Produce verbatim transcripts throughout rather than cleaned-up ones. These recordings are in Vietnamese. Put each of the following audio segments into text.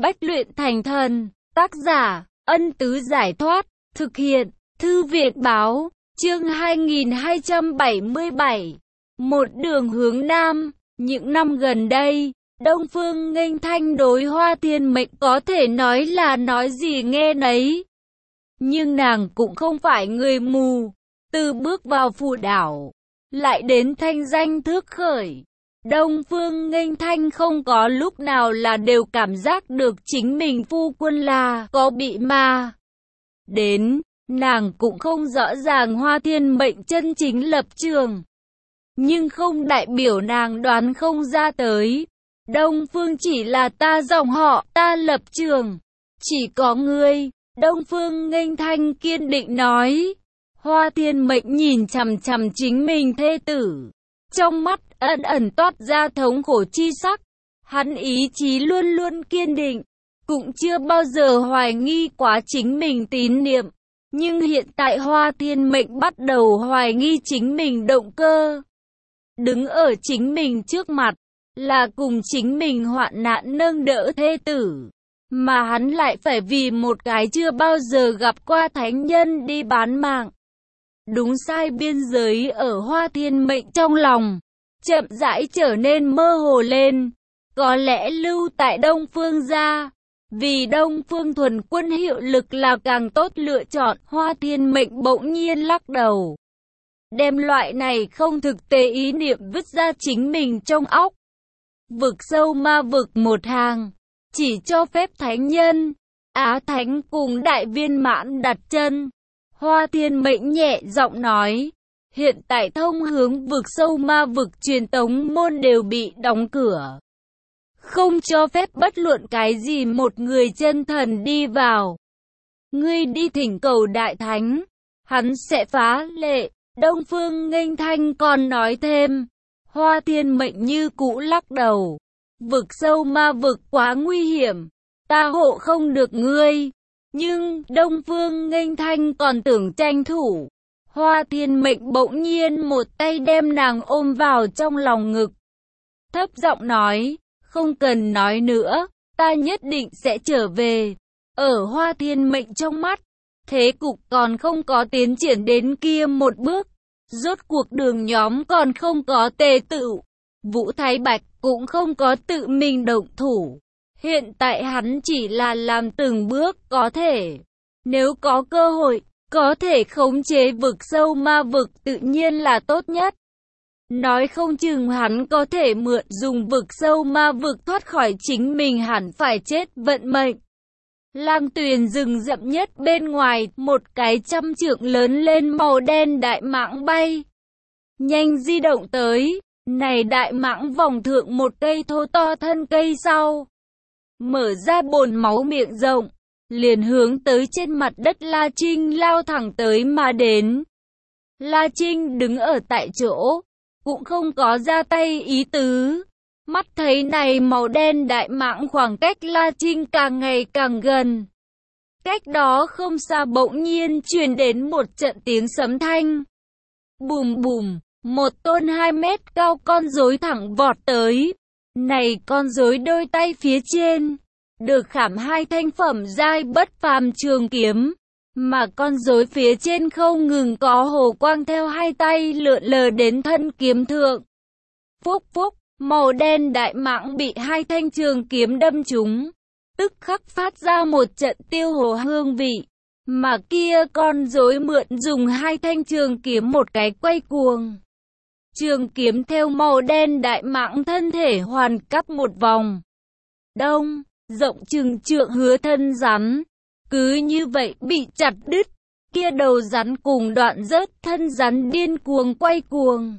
Bách luyện thành thần. Tác giả, Ân Tứ Giải Thoát. Thực hiện, Thư Việt Báo. Chương hai nghìn hai trăm bảy mươi bảy. Một đường hướng Nam. Những năm gần đây, Đông Phương Nghênh Thanh đối Hoa Thiên Mệnh có thể nói là nói gì nghe nấy. Nhưng nàng cũng không phải người mù. Từ bước vào phù đảo, lại đến thanh danh thước khởi, Đông Phương Nghênh Thanh không có lúc nào là đều cảm giác được chính mình phu quân là có bị ma. Đến, nàng cũng không rõ ràng Hoa Thiên Mệnh chân chính lập trường. Nhưng không đại biểu nàng đoán không ra tới. Đông Phương chỉ là ta dòng họ, ta lập trường. Chỉ có ngươi, Đông Phương Nghênh Thanh kiên định nói. Hoa Thiên Mệnh nhìn chằm chằm chính mình thê tử. Trong mắt ẩn ẩn toát ra thống khổ chi sắc. Hắn ý chí luôn luôn kiên định, cũng chưa bao giờ hoài nghi quá chính mình tín niệm. Nhưng hiện tại Hoa Thiên Mệnh bắt đầu hoài nghi chính mình động cơ. Đứng ở chính mình trước mặt, là cùng chính mình hoạn nạn nâng đỡ thê tử. Mà hắn lại phải vì một cái chưa bao giờ gặp qua thánh nhân đi bán mạng. Đúng sai biên giới ở Hoa Thiên Mệnh trong lòng, chậm rãi trở nên mơ hồ lên. Có lẽ lưu tại Đông Phương gia, vì Đông Phương thuần quân hiệu lực là càng tốt lựa chọn. Hoa Thiên Mệnh bỗng nhiên lắc đầu, đem loại này không thực tế ý niệm vứt ra chính mình trong óc. Vực sâu ma vực một hàng, chỉ cho phép thánh nhân, Á Thánh cùng đại viên mãn đặt chân. Hoa Thiên Mệnh nhẹ giọng nói, hiện tại thông hướng vực sâu ma vực truyền tống môn đều bị đóng cửa. Không cho phép bất luận cái gì một người chân thần đi vào. Ngươi đi thỉnh cầu đại thánh, hắn sẽ phá lệ. Đông Phương Nghênh Thanh còn nói thêm. Hoa Thiên Mệnh như cũ lắc đầu. Vực sâu ma vực quá nguy hiểm, ta hộ không được ngươi. Nhưng Đông Phương Nghênh Thanh còn tưởng tranh thủ. Hoa Thiên Mệnh bỗng nhiên một tay đem nàng ôm vào trong lòng ngực. Thấp giọng nói, không cần nói nữa, ta nhất định sẽ trở về. Ở Hoa Thiên Mệnh trong mắt, thế cục còn không có tiến triển đến kia một bước. Rốt cuộc đường nhóm còn không có tề tựu. Vũ Thái Bạch cũng không có tự mình động thủ. Hiện tại hắn chỉ là làm từng bước có thể. Nếu có cơ hội, có thể khống chế vực sâu ma vực tự nhiên là tốt nhất. Nói không chừng hắn có thể mượn dùng vực sâu ma vực thoát khỏi chính mình hẳn phải chết vận mệnh. Lang tuyền rừng rậm nhất bên ngoài, một cái trăm trượng lớn lên màu đen đại mãng bay. Nhanh di động tới, này đại mãng vòng thượng một cây thô to thân cây sau. Mở ra bồn máu miệng rộng, liền hướng tới trên mặt đất La Trinh lao thẳng tới mà đến. La Trinh đứng ở tại chỗ, cũng không có ra tay ý tứ. Mắt thấy này màu đen đại mãng khoảng cách La Trinh càng ngày càng gần. Cách đó không xa bỗng nhiên truyền đến một trận tiếng sấm thanh. Bùm bùm, một tôn hai mét cao con rối thẳng vọt tới. Này con rối đôi tay phía trên được khảm hai thanh phẩm giai bất phàm trường kiếm, mà con rối phía trên không ngừng có hồ quang theo hai tay lượn lờ đến thân kiếm thượng. Phúc phúc, màu đen đại mãng bị hai thanh trường kiếm đâm trúng, tức khắc phát ra một trận tiêu hồ hương vị, mà kia con rối mượn dùng hai thanh trường kiếm một cái quay cuồng. Trường kiếm theo màu đen đại mãng thân thể hoàn cắt một vòng. Đông, rộng chừng trượng hứa thân rắn, cứ như vậy bị chặt đứt. Kia đầu rắn cùng đoạn rớt thân rắn điên cuồng quay cuồng,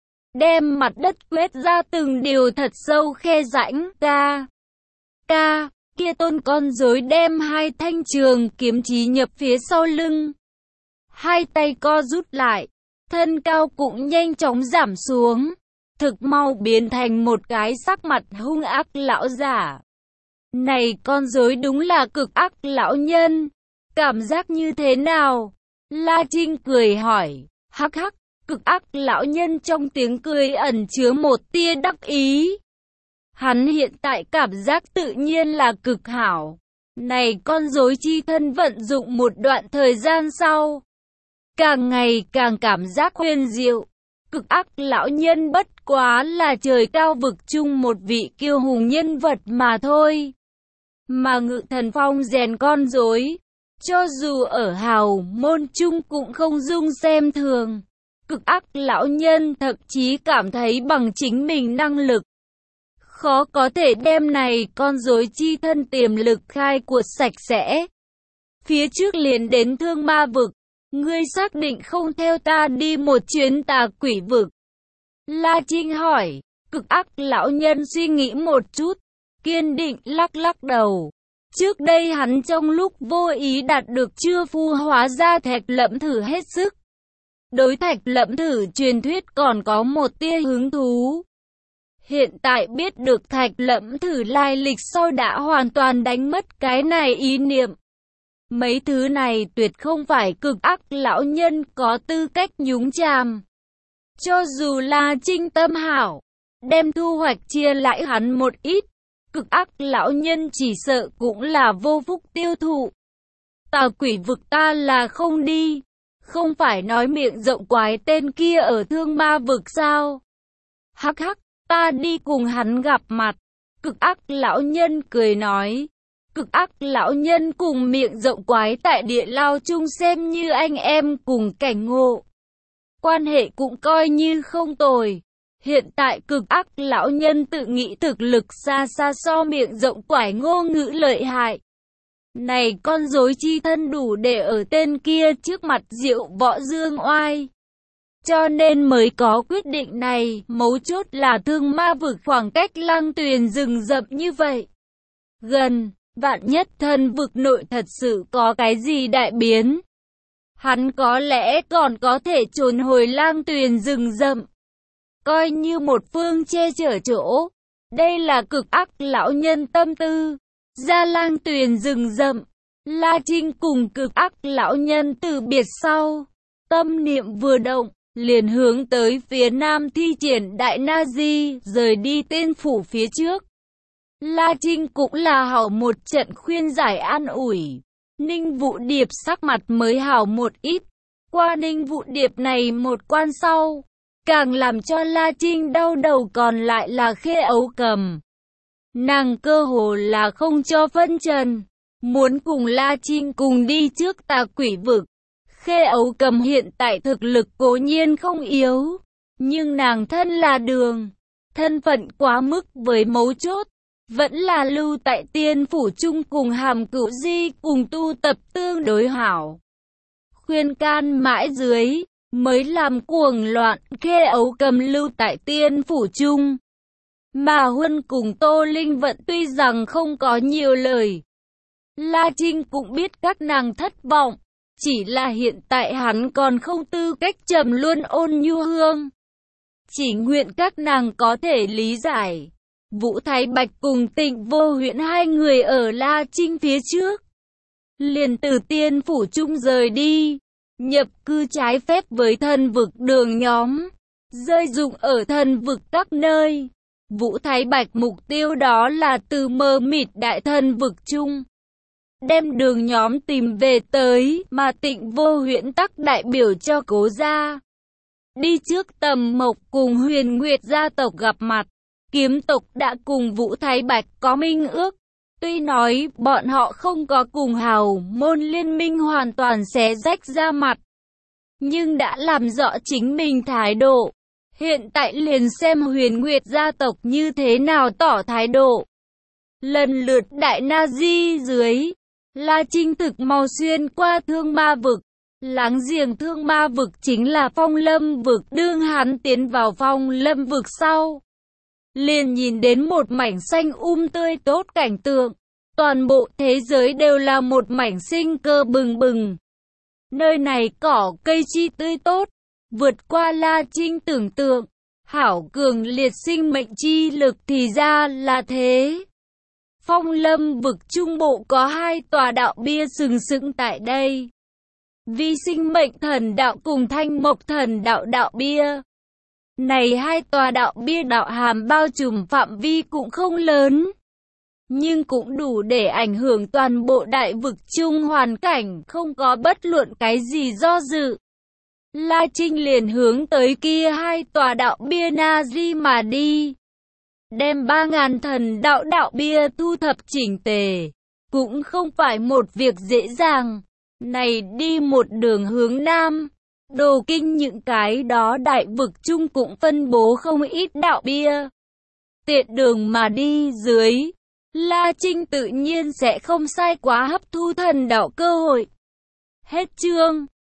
đem mặt đất quét ra từng điều thật sâu khe rãnh. Ca, ca, kia tôn con rối đem hai thanh trường kiếm chí nhập phía sau lưng. Hai tay co rút lại, thân cao cũng nhanh chóng giảm xuống, thực mau biến thành một cái sắc mặt hung ác lão giả. Này con rối đúng là cực ác lão nhân, cảm giác như thế nào? La Trinh cười hỏi. Hắc hắc, cực ác lão nhân trong tiếng cười ẩn chứa một tia đắc ý. Hắn hiện tại cảm giác tự nhiên là cực hảo. Này con rối chi thân vận dụng một đoạn thời gian sau, càng ngày càng cảm giác huyền diệu. Cực ác lão nhân bất quá là trời cao vực chung một vị kiêu hùng nhân vật mà thôi. Mà Ngự Thần Phong rèn con rối, cho dù ở hào môn chung cũng không dung xem thường. Cực ác lão nhân thậm chí cảm thấy bằng chính mình năng lực, khó có thể đem này con rối chi thân tiềm lực khai cuộc sạch sẽ. Phía trước liền đến Thương Ma vực, ngươi xác định không theo ta đi một chuyến Tà Quỷ vực? La Trinh hỏi. Cực ác lão nhân suy nghĩ một chút, kiên định lắc lắc đầu. Trước đây hắn trong lúc vô ý đạt được chưa phu hóa ra thạch lẫm thử hết sức. Đối thạch lẫm thử truyền thuyết còn có một tia hứng thú. Hiện tại biết được thạch lẫm thử lai lịch sau đã hoàn toàn đánh mất cái này ý niệm. Mấy thứ này tuyệt không phải cực ác lão nhân có tư cách nhúng chàm. Cho dù là Trinh tâm hảo, đem thu hoạch chia lại hắn một ít, cực ác lão nhân chỉ sợ cũng là vô phúc tiêu thụ. Tà Quỷ vực ta là không đi, không phải nói miệng rộng quái tên kia ở Thương Ma vực sao? Hắc hắc, ta đi cùng hắn gặp mặt. Cực ác lão nhân cười nói. Cực ác lão nhân cùng miệng rộng quái tại địa lao chung xem như anh em cùng cảnh ngộ. Quan hệ cũng coi như không tồi. Hiện tại cực ác lão nhân tự nghĩ thực lực xa xa so miệng rộng quái ngô ngữ lợi hại. Này con rối chi thân đủ để ở tên kia trước mặt diệu võ dương oai. Cho nên mới có quyết định này, mấu chốt là Thương Ma vực khoảng cách Lăng Tuyền rừng rậm như vậy. Gần, vạn nhất Thần vực nội thật sự có cái gì đại biến. Hắn có lẽ còn có thể trốn hồi Lang Tuyền rừng rậm, coi như một phương che chở chỗ. Đây là cực ác lão nhân tâm tư. Ra Lang Tuyền rừng rậm, La Trinh cùng cực ác lão nhân từ biệt sau, tâm niệm vừa động, liền hướng tới phía nam thi triển Đại Na Di, rời đi tên phủ phía trước. La Trinh cũng là hảo một trận khuyên giải an ủi. Ninh Vũ Điệp sắc mặt mới hảo một ít. Qua Ninh Vũ Điệp này một quan sau, càng làm cho La Trinh đau đầu còn lại là Khê Ấu Cầm. Nàng cơ hồ là không cho phân trần, muốn cùng La Trinh cùng đi trước Tà Quỷ vực. Khê Ấu Cầm hiện tại thực lực cố nhiên không yếu, nhưng nàng thân là đường, thân phận quá mức với mấu chốt, vẫn là lưu tại tiên phủ chung cùng Hàm Cửu Di cùng tu tập tương đối hảo. Khuyên can mãi dưới, mới làm cuồng loạn. Khê Ấu Cầm lưu tại tiên phủ chung. Mà Huân cùng Tô Linh Vận tuy rằng không có nhiều lời, La Trinh cũng biết các nàng thất vọng. Chỉ là hiện tại hắn còn không tư cách trầm luôn Ôn Nhu Hương. Chỉ nguyện các nàng có thể lý giải. Vũ Thái Bạch cùng Tịnh Vô Huyễn hai người ở La Trinh phía trước, liền từ tiên phủ chung rời đi, nhập cư trái phép với thần vực đường nhóm, rơi dụng ở thần vực các nơi. Vũ Thái Bạch mục tiêu đó là từ mờ mịt đại thần vực chung, đem đường nhóm tìm về tới, mà Tịnh Vô Huyễn tắc đại biểu cho Cố gia. Đi trước Tầm Mộc cùng Huyền Nguyệt gia tộc gặp mặt. Kiếm tộc đã cùng Vũ Thái Bạch có minh ước. Tuy nói bọn họ không có cùng hào môn liên minh hoàn toàn xé rách ra mặt, nhưng đã làm rõ chính mình thái độ. Hiện tại liền xem Huyền Nguyệt gia tộc như thế nào tỏ thái độ. Lần lượt Đại Na Di dưới, La Trinh thực mau xuyên qua Thương Ma vực. Láng giềng Thương Ma vực chính là Phong Lâm vực. Đương hắn tiến vào Phong Lâm vực sau, liền nhìn đến một mảnh xanh um tươi tốt cảnh tượng. Toàn bộ thế giới đều là một mảnh sinh cơ bừng bừng. Nơi này cỏ cây chi tươi tốt, vượt qua La Trinh tưởng tượng. Hảo cường liệt sinh mệnh chi lực thì ra là thế. Phong Lâm vực trung bộ có hai tòa đạo bia sừng sững tại đây. Vi sinh mệnh thần đạo cùng thanh mộc thần đạo đạo bia. Này hai tòa đạo bia đạo hàm bao trùm phạm vi cũng không lớn, nhưng cũng đủ để ảnh hưởng toàn bộ đại vực chung hoàn cảnh, không có bất luận cái gì do dự. La Trinh liền hướng tới kia hai tòa đạo bia Na Di mà đi. Đem ba ngàn thần đạo đạo bia thu thập chỉnh tề, cũng không phải một việc dễ dàng. Này đi một đường hướng Nam, Đồ Kinh những cái đó đại vực chung cũng phân bố không ít đạo bia. Tiện đường mà đi dưới, La Trinh tự nhiên sẽ không sai quá hấp thu thần đạo cơ hội. Hết chương.